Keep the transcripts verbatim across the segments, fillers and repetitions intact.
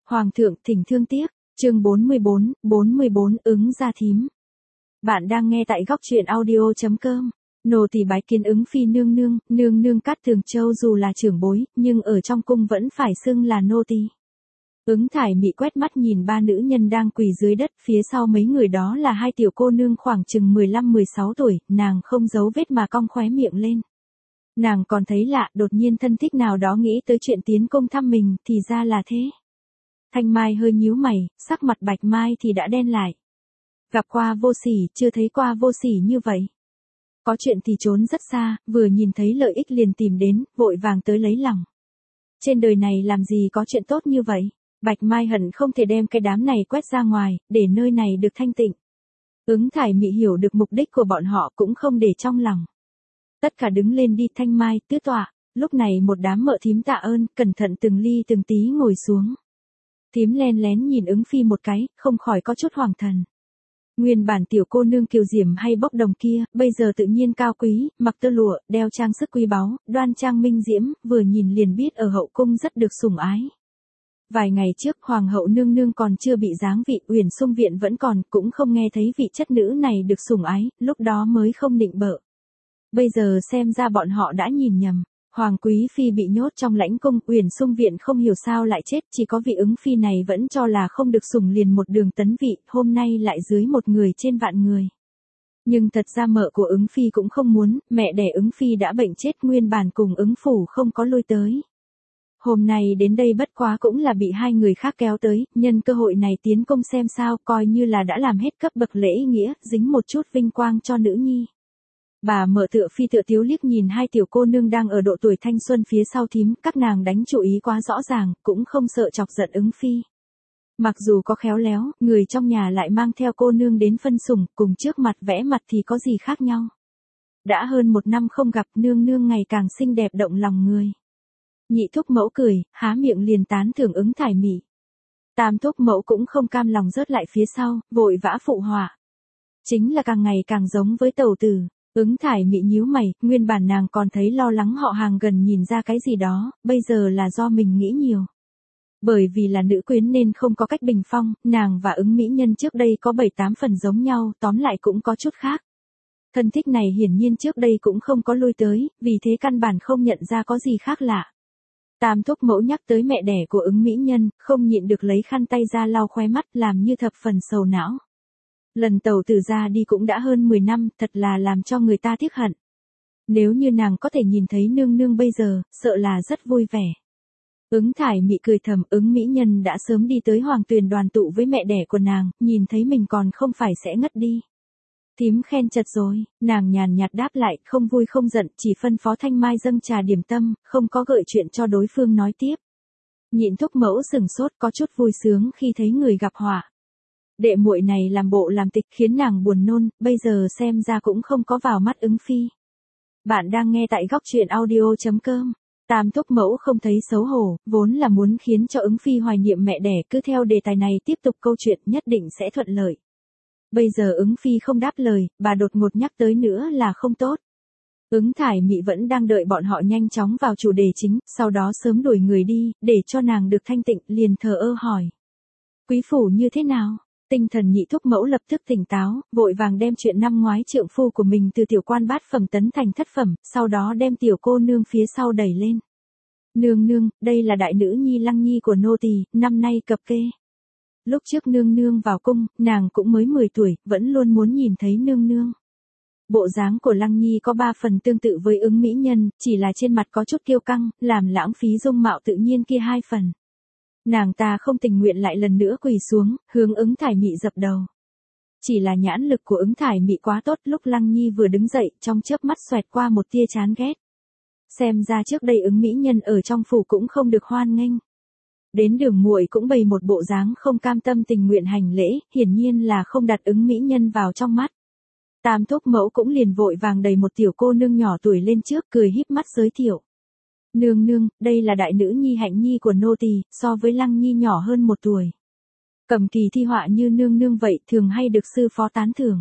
Hoàng thượng thỉnh thương tiếc, chương bốn mươi bốn, bốn mươi bốn ứng gia thím. Bạn đang nghe tại góc truyện audio.com. Nô tỳ bái kiến ứng phi nương nương, nương nương Cát Tường Châu dù là trưởng bối, nhưng ở trong cung vẫn phải xưng là nô tỳ. Ứng Thải Mị quét mắt nhìn ba nữ nhân đang quỳ dưới đất, phía sau mấy người đó là hai tiểu cô nương khoảng chừng mười lăm mười sáu tuổi, nàng không giấu vết mà cong khóe miệng lên. Nàng còn thấy lạ, đột nhiên thân thích nào đó nghĩ tới chuyện tiến công thăm mình, thì ra là thế. Thanh Mai hơi nhíu mày, sắc mặt Bạch Mai thì đã đen lại. Gặp qua vô sỉ, chưa thấy qua vô sỉ như vậy. Có chuyện thì trốn rất xa, vừa nhìn thấy lợi ích liền tìm đến, vội vàng tới lấy lòng. Trên đời này làm gì có chuyện tốt như vậy? Bạch Mai hận không thể đem cái đám này quét ra ngoài, để nơi này được thanh tịnh. Ứng Thải Mị hiểu được mục đích của bọn họ cũng không để trong lòng. Tất cả đứng lên đi. Thanh Mai, Tứ Tọa. Lúc này một đám mợ thím tạ ơn, cẩn thận từng ly từng tí ngồi xuống. Thím len lén nhìn ứng phi một cái, không khỏi có chút hoàng thần. Nguyên bản tiểu cô nương kiều diễm hay bốc đồng kia, bây giờ tự nhiên cao quý, mặc tơ lụa, đeo trang sức quý báu, đoan trang minh diễm, vừa nhìn liền biết ở hậu cung rất được sủng ái. Vài ngày trước hoàng hậu nương nương còn chưa bị giáng vị, Uyển Sung viện vẫn còn, cũng không nghe thấy vị chất nữ này được sủng ái, lúc đó mới không định bợ. Bây giờ xem ra bọn họ đã nhìn nhầm. Hoàng quý phi bị nhốt trong lãnh cung, Uyển Sung viện không hiểu sao lại chết, chỉ có vị ứng phi này vẫn cho là không được sủng liền một đường tấn vị, hôm nay lại dưới một người trên vạn người. Nhưng thật ra mợ của ứng phi cũng không muốn, mẹ đẻ ứng phi đã bệnh chết, nguyên bản cùng ứng phủ không có lui tới. Hôm nay đến đây bất quá cũng là bị hai người khác kéo tới, nhân cơ hội này tiến công xem sao, coi như là đã làm hết cấp bậc lễ nghĩa, dính một chút vinh quang cho nữ nhi. Bà mợ tựa phi tựa tiếu liếc nhìn hai tiểu cô nương đang ở độ tuổi thanh xuân phía sau thím, các nàng đánh chủ ý quá rõ ràng, cũng không sợ chọc giận ứng phi. Mặc dù có khéo léo, người trong nhà lại mang theo cô nương đến phân sủng, cùng trước mặt vẽ mặt thì có gì khác nhau. Đã hơn một năm không gặp, nương nương ngày càng xinh đẹp động lòng người. Nhị thúc mẫu cười, há miệng liền tán thưởng Ứng Thải Mị. Tam thúc mẫu cũng không cam lòng rớt lại phía sau, vội vã phụ họa. Chính là càng ngày càng giống với tẩu tử. Ứng Thải Mị nhíu mày, nguyên bản nàng còn thấy lo lắng họ hàng gần nhìn ra cái gì đó, bây giờ là do mình nghĩ nhiều. Bởi vì là nữ quyến nên không có cách bình phong, nàng và ứng mỹ nhân trước đây có bảy tám phần giống nhau, tóm lại cũng có chút khác. Thân thích này hiển nhiên trước đây cũng không có lui tới, vì thế căn bản không nhận ra có gì khác lạ. Tam thúc mẫu nhắc tới mẹ đẻ của ứng mỹ nhân, không nhịn được lấy khăn tay ra lau khóe mắt, làm như thập phần sầu não. Lần tẩu tử ra đi cũng đã hơn mười năm, thật là làm cho người ta tiếc hận. Nếu như nàng có thể nhìn thấy nương nương bây giờ, sợ là rất vui vẻ. Ứng Thải Mị cười thầm, ứng mỹ nhân đã sớm đi tới hoàng tuyền đoàn tụ với mẹ đẻ của nàng, nhìn thấy mình còn không phải sẽ ngất đi. Thím khen chật rồi, nàng nhàn nhạt đáp lại, không vui không giận, chỉ phân phó Thanh Mai dâng trà điểm tâm, không có gợi chuyện cho đối phương nói tiếp. Nhịn thúc mẫu sừng sốt, có chút vui sướng khi thấy người gặp họa. Đệ muội này làm bộ làm tịch khiến nàng buồn nôn, bây giờ xem ra cũng không có vào mắt ứng phi. Bạn đang nghe tại góc truyện audio.com. Tam thúc mẫu không thấy xấu hổ, vốn là muốn khiến cho ứng phi hoài niệm mẹ đẻ, cứ theo đề tài này tiếp tục câu chuyện nhất định sẽ thuận lợi. Bây giờ ứng phi không đáp lời, bà đột ngột nhắc tới nữa là không tốt. Ứng Thải Mị vẫn đang đợi bọn họ nhanh chóng vào chủ đề chính, sau đó sớm đuổi người đi, để cho nàng được thanh tịnh, liền thờ ơ hỏi. Quý phủ như thế nào? Tinh thần nhị thúc mẫu lập tức tỉnh táo, vội vàng đem chuyện năm ngoái trượng phu của mình từ tiểu quan bát phẩm tấn thành thất phẩm, sau đó đem tiểu cô nương phía sau đẩy lên. Nương nương, đây là đại nữ nhi Lăng Nhi của nô tỳ, năm nay cập kê. Lúc trước nương nương vào cung, nàng cũng mới mười tuổi, vẫn luôn muốn nhìn thấy nương nương. Bộ dáng của Lăng Nhi có ba phần tương tự với ứng mỹ nhân, chỉ là trên mặt có chút kiêu căng, làm lãng phí dung mạo tự nhiên kia hai phần. Nàng ta không tình nguyện lại lần nữa quỳ xuống, hướng Ứng Thải Mị dập đầu. Chỉ là nhãn lực của Ứng Thải Mị quá tốt, lúc Lăng Nhi vừa đứng dậy, trong chớp mắt xoẹt qua một tia chán ghét. Xem ra trước đây ứng mỹ nhân ở trong phủ cũng không được hoan nghênh. Đến đường muội cũng bày một bộ dáng không cam tâm tình nguyện hành lễ, hiển nhiên là không đặt ứng mỹ nhân vào trong mắt. Tam thúc mẫu cũng liền vội vàng đẩy một tiểu cô nương nhỏ tuổi lên trước, cười híp mắt giới thiệu. Nương nương, đây là đại nữ nhi Hạnh Nhi của nô tỳ, so với Lăng Nhi nhỏ hơn một tuổi. Cầm kỳ thi họa như nương nương vậy, thường hay được sư phó tán thưởng.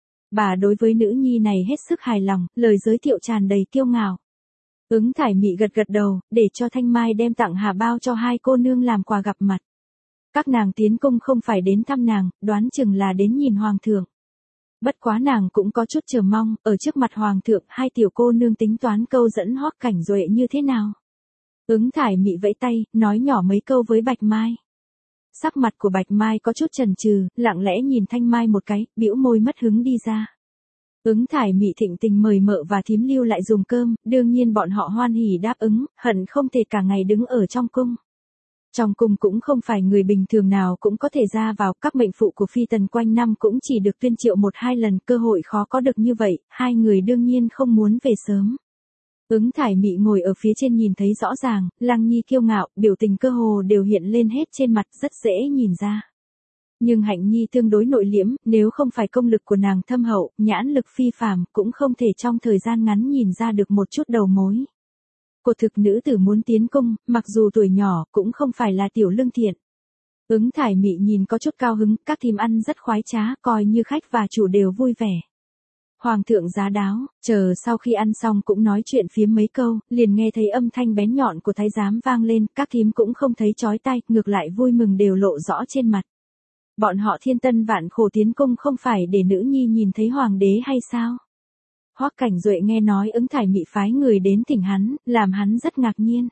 Bà đối với nữ nhi này hết sức hài lòng, lời giới thiệu tràn đầy kiêu ngạo. Ứng Thải Mị gật gật đầu, để cho Thanh Mai đem tặng hà bao cho hai cô nương làm quà gặp mặt. Các nàng tiến cung không phải đến thăm nàng, đoán chừng là đến nhìn hoàng thượng. Bất quá nàng cũng có chút chờ mong, ở trước mặt hoàng thượng, hai tiểu cô nương tính toán câu dẫn Hoắc Cảnh Duệ như thế nào. Ứng Thải Mị vẫy tay, nói nhỏ mấy câu với Bạch Mai. Sắc mặt của Bạch Mai có chút chần chừ, lặng lẽ nhìn Thanh Mai một cái, bĩu môi mất hứng đi ra. Ứng Thải Mị thịnh tình mời mợ và thím lưu lại dùng cơm, đương nhiên bọn họ hoan hỉ đáp ứng, hận không thể cả ngày đứng ở trong cung. Trong cung cũng không phải người bình thường nào cũng có thể ra vào, các mệnh phụ của phi tần quanh năm cũng chỉ được tuyên triệu một hai lần, cơ hội khó có được như vậy, hai người đương nhiên không muốn về sớm. Ứng Thải Mị ngồi ở phía trên nhìn thấy rõ ràng, Lăng Nhi kiêu ngạo, biểu tình cơ hồ đều hiện lên hết trên mặt, rất dễ nhìn ra. Nhưng Hạnh Nhi tương đối nội liễm, nếu không phải công lực của nàng thâm hậu, nhãn lực phi phàm, cũng không thể trong thời gian ngắn nhìn ra được một chút đầu mối. Cô thực nữ tử muốn tiến cung, mặc dù tuổi nhỏ, cũng không phải là tiểu lương thiện. Ứng Thải Mị nhìn có chút cao hứng, các thím ăn rất khoái trá, coi như khách và chủ đều vui vẻ. Hoàng thượng giá đáo, chờ sau khi ăn xong cũng nói chuyện phiếm mấy câu, liền nghe thấy âm thanh bén nhọn của thái giám vang lên, các thím cũng không thấy chói tai, ngược lại vui mừng đều lộ rõ trên mặt. Bọn họ thiên tân vạn khổ tiến cung không phải để nữ nhi nhìn thấy hoàng đế hay sao? Hoắc Cảnh Duệ nghe nói Ứng Thải Mị phái người đến thỉnh hắn, làm hắn rất ngạc nhiên.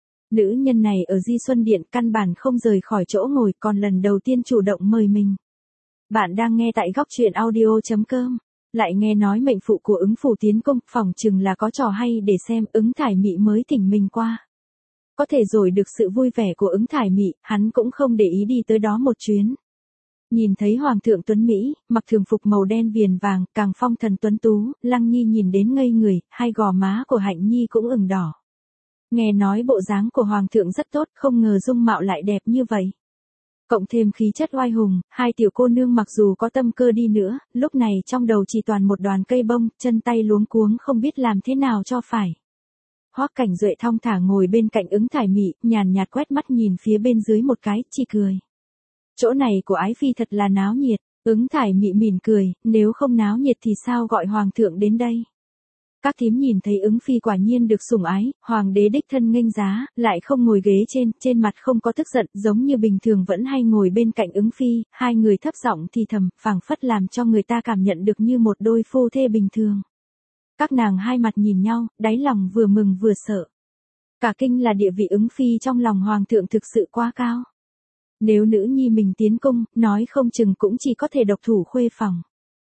Nữ nhân này ở Di Xuân Điện căn bản không rời khỏi chỗ ngồi, còn lần đầu tiên chủ động mời mình. Bạn đang nghe tại góc truyện audio chấm com. Lại nghe nói mệnh phụ của Ứng phủ tiến cung, phỏng chừng là có trò hay để xem, Ứng Thải Mị mới thỉnh mình qua. Có thể rồi được sự vui vẻ của Ứng Thải Mị, hắn cũng không để ý đi tới đó một chuyến. Nhìn thấy Hoàng thượng tuấn Mỹ, mặc thường phục màu đen viền vàng, càng phong thần tuấn tú, Lăng Nhi nhìn đến ngây người, hai gò má của Hạnh Nhi cũng ửng đỏ. Nghe nói bộ dáng của Hoàng thượng rất tốt, không ngờ dung mạo lại đẹp như vậy. Cộng thêm khí chất oai hùng, hai tiểu cô nương mặc dù có tâm cơ đi nữa, lúc này trong đầu chỉ toàn một đoàn cây bông, chân tay luống cuống không biết làm thế nào cho phải. Hoắc Cảnh Duệ thong thả ngồi bên cạnh Ứng Thải Mị, nhàn nhạt quét mắt nhìn phía bên dưới một cái, chỉ cười. Chỗ này của ái phi thật là náo nhiệt, Ứng Thải Mị mỉm cười, nếu không náo nhiệt thì sao gọi hoàng thượng đến đây. Các thím nhìn thấy Ứng phi quả nhiên được sủng ái, hoàng đế đích thân nghênh giá, lại không ngồi ghế trên, trên mặt không có tức giận, giống như bình thường vẫn hay ngồi bên cạnh Ứng phi, hai người thấp giọng thì thầm, phảng phất làm cho người ta cảm nhận được như một đôi phu thê bình thường. Các nàng hai mặt nhìn nhau, đáy lòng vừa mừng vừa sợ. Cả kinh là địa vị Ứng phi trong lòng hoàng thượng thực sự quá cao. Nếu nữ nhi mình tiến cung, nói không chừng cũng chỉ có thể độc thủ khuê phòng.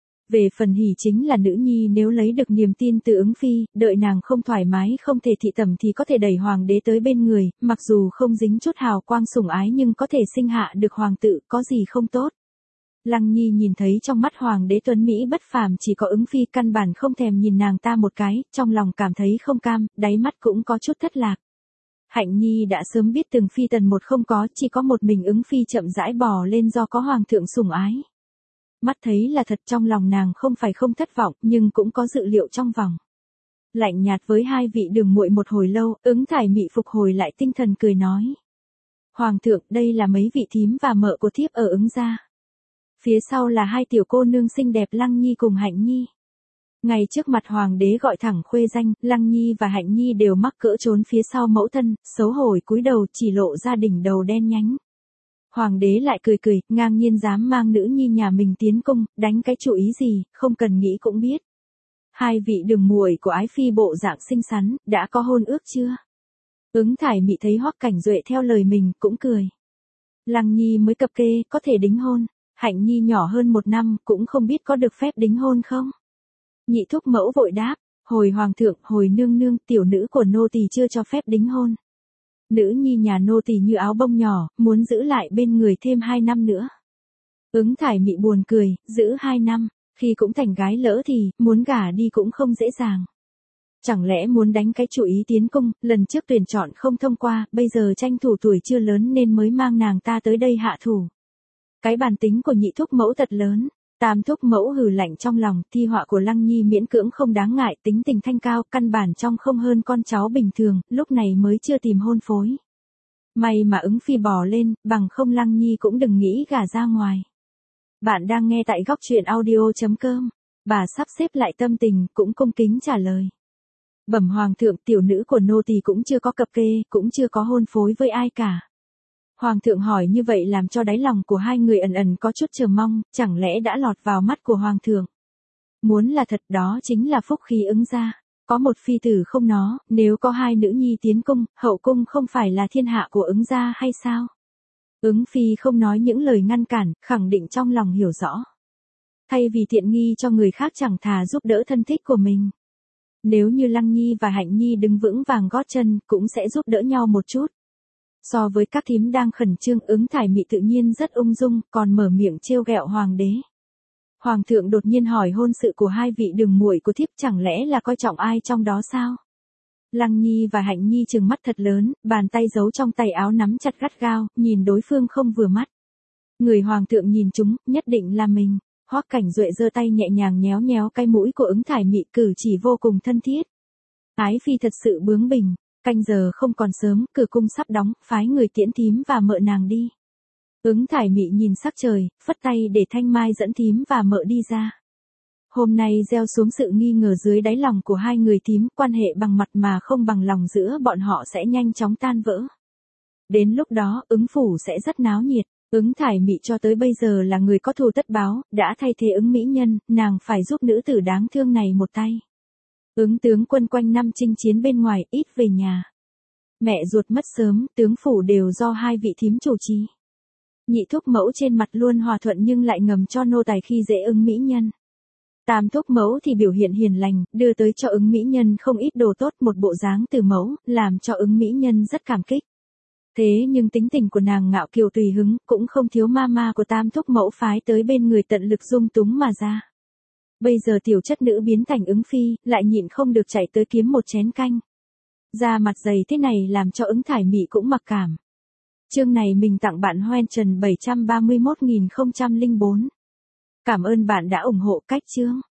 Về phần hỉ chính là nữ nhi nếu lấy được niềm tin từ Ứng phi, đợi nàng không thoải mái không thể thị tẩm thì có thể đẩy hoàng đế tới bên người, mặc dù không dính chút hào quang sủng ái nhưng có thể sinh hạ được hoàng tử, có gì không tốt. Lăng Nhi nhìn thấy trong mắt hoàng đế tuấn Mỹ bất phàm chỉ có Ứng phi, căn bản không thèm nhìn nàng ta một cái, trong lòng cảm thấy không cam, đáy mắt cũng có chút thất lạc. Hạnh Nhi đã sớm biết từng phi tần một không có, chỉ có một mình Ứng phi chậm rãi bò lên do có hoàng thượng sủng ái. Mắt thấy là thật, trong lòng nàng không phải không thất vọng, nhưng cũng có dự liệu trong vòng. Lạnh nhạt với hai vị đường muội một hồi lâu, Ứng Thải Mị phục hồi lại tinh thần cười nói. Hoàng thượng, đây là mấy vị thím và mợ của thiếp ở Ứng gia. Phía sau là hai tiểu cô nương xinh đẹp Lăng Nhi cùng Hạnh Nhi. Ngay trước mặt hoàng đế gọi thẳng khuê danh, Lăng Nhi và Hạnh Nhi đều mắc cỡ trốn phía sau mẫu thân, xấu hổ cúi đầu chỉ lộ ra đỉnh đầu đen nhánh. Hoàng đế lại cười cười, ngang nhiên dám mang nữ nhi nhà mình tiến cung, đánh cái chủ ý gì, không cần nghĩ cũng biết. Hai vị đường muội của ái phi bộ dạng xinh xắn, đã có hôn ước chưa? Ứng Thải Mị thấy Hoắc Cảnh Duệ theo lời mình, cũng cười. Lăng Nhi mới cập kê, có thể đính hôn. Hạnh Nhi nhỏ hơn một năm, cũng không biết có được phép đính hôn không? Nhị thúc mẫu vội đáp, hồi hoàng thượng, hồi nương nương, tiểu nữ của nô tỳ chưa cho phép đính hôn. Nữ nhi nhà nô tỳ như áo bông nhỏ, muốn giữ lại bên người thêm hai năm nữa. Ứng Thải Mị buồn cười, giữ hai năm, khi cũng thành gái lỡ thì, muốn gả đi cũng không dễ dàng. Chẳng lẽ muốn đánh cái chủ ý tiến cung, lần trước tuyển chọn không thông qua, bây giờ tranh thủ tuổi chưa lớn nên mới mang nàng ta tới đây hạ thủ. Cái bản tính của nhị thúc mẫu thật lớn. Tam thúc mẫu hừ lạnh trong lòng, thi họa của Lăng Nhi miễn cưỡng không đáng ngại, tính tình thanh cao, căn bản trong không hơn con cháu bình thường, lúc này mới chưa tìm hôn phối. May mà Ứng phi bò lên, bằng không Lăng Nhi cũng đừng nghĩ gả ra ngoài. Bạn đang nghe tại góc truyện audio chấm com. Bà sắp xếp lại tâm tình, cũng cung kính trả lời. Bẩm hoàng thượng, tiểu nữ của nô tỳ cũng chưa có cập kê, cũng chưa có hôn phối với ai cả. Hoàng thượng hỏi như vậy làm cho đáy lòng của hai người ẩn ẩn có chút chờ mong, chẳng lẽ đã lọt vào mắt của Hoàng thượng. Muốn là thật đó chính là phúc khí Ứng gia. Có một phi tử không nó, nếu có hai nữ nhi tiến cung, hậu cung không phải là thiên hạ của Ứng gia hay sao? Ứng phi không nói những lời ngăn cản, khẳng định trong lòng hiểu rõ. Thay vì tiện nghi cho người khác chẳng thà giúp đỡ thân thích của mình. Nếu như Lăng Nhi và Hạnh Nhi đứng vững vàng gót chân, cũng sẽ giúp đỡ nhau một chút. So với các thím đang khẩn trương, Ứng Thải Mị tự nhiên rất ung dung, còn mở miệng trêu ghẹo hoàng đế. Hoàng thượng đột nhiên hỏi hôn sự của hai vị đường muội của thiếp, chẳng lẽ là coi trọng ai trong đó sao? Lăng Nhi và Hạnh Nhi trừng mắt thật lớn, bàn tay giấu trong tay áo nắm chặt gắt gao, nhìn đối phương không vừa mắt. Người hoàng thượng nhìn chúng, nhất định là mình. Hoắc Cảnh Duệ giơ tay nhẹ nhàng nhéo nhéo cái mũi của Ứng Thải Mị, cử chỉ vô cùng thân thiết. Ái phi thật sự bướng bỉnh, canh giờ không còn sớm, cửa cung sắp đóng, phái người tiễn thím và mợ nàng đi. Ứng Thải Mị nhìn sắc trời, phất tay để Thanh Mai dẫn thím và mợ đi ra. Hôm nay gieo xuống sự nghi ngờ dưới đáy lòng của hai người thím, quan hệ bằng mặt mà không bằng lòng giữa bọn họ sẽ nhanh chóng tan vỡ. Đến lúc đó, Ứng phủ sẽ rất náo nhiệt. Ứng Thải Mị cho tới bây giờ là người có thù tất báo, đã thay thế Ứng mỹ nhân, nàng phải giúp nữ tử đáng thương này một tay. Ứng tướng quân quanh năm chinh chiến bên ngoài, ít về nhà. Mẹ ruột mất sớm, tướng phủ đều do hai vị thím chủ trì. Nhị thúc mẫu trên mặt luôn hòa thuận nhưng lại ngầm cho nô tài khi dễ Ứng mỹ nhân. Tam thúc mẫu thì biểu hiện hiền lành, đưa tới cho Ứng mỹ nhân không ít đồ tốt, một bộ dáng từ mẫu, làm cho Ứng mỹ nhân rất cảm kích. Thế nhưng tính tình của nàng ngạo kiều tùy hứng, cũng không thiếu ma ma của tam thúc mẫu phái tới bên người tận lực dung túng mà ra. Bây giờ tiểu chất nữ biến thành Ứng phi, lại nhịn không được chạy tới kiếm một chén canh. Da mặt dày thế này làm cho Ứng Thải Mị cũng mặc cảm. Chương này mình tặng bạn Hoen Trần bảy trăm ba mươi mốt nghìn không trăm lẻ bốn. Cảm ơn bạn đã ủng hộ cách chương.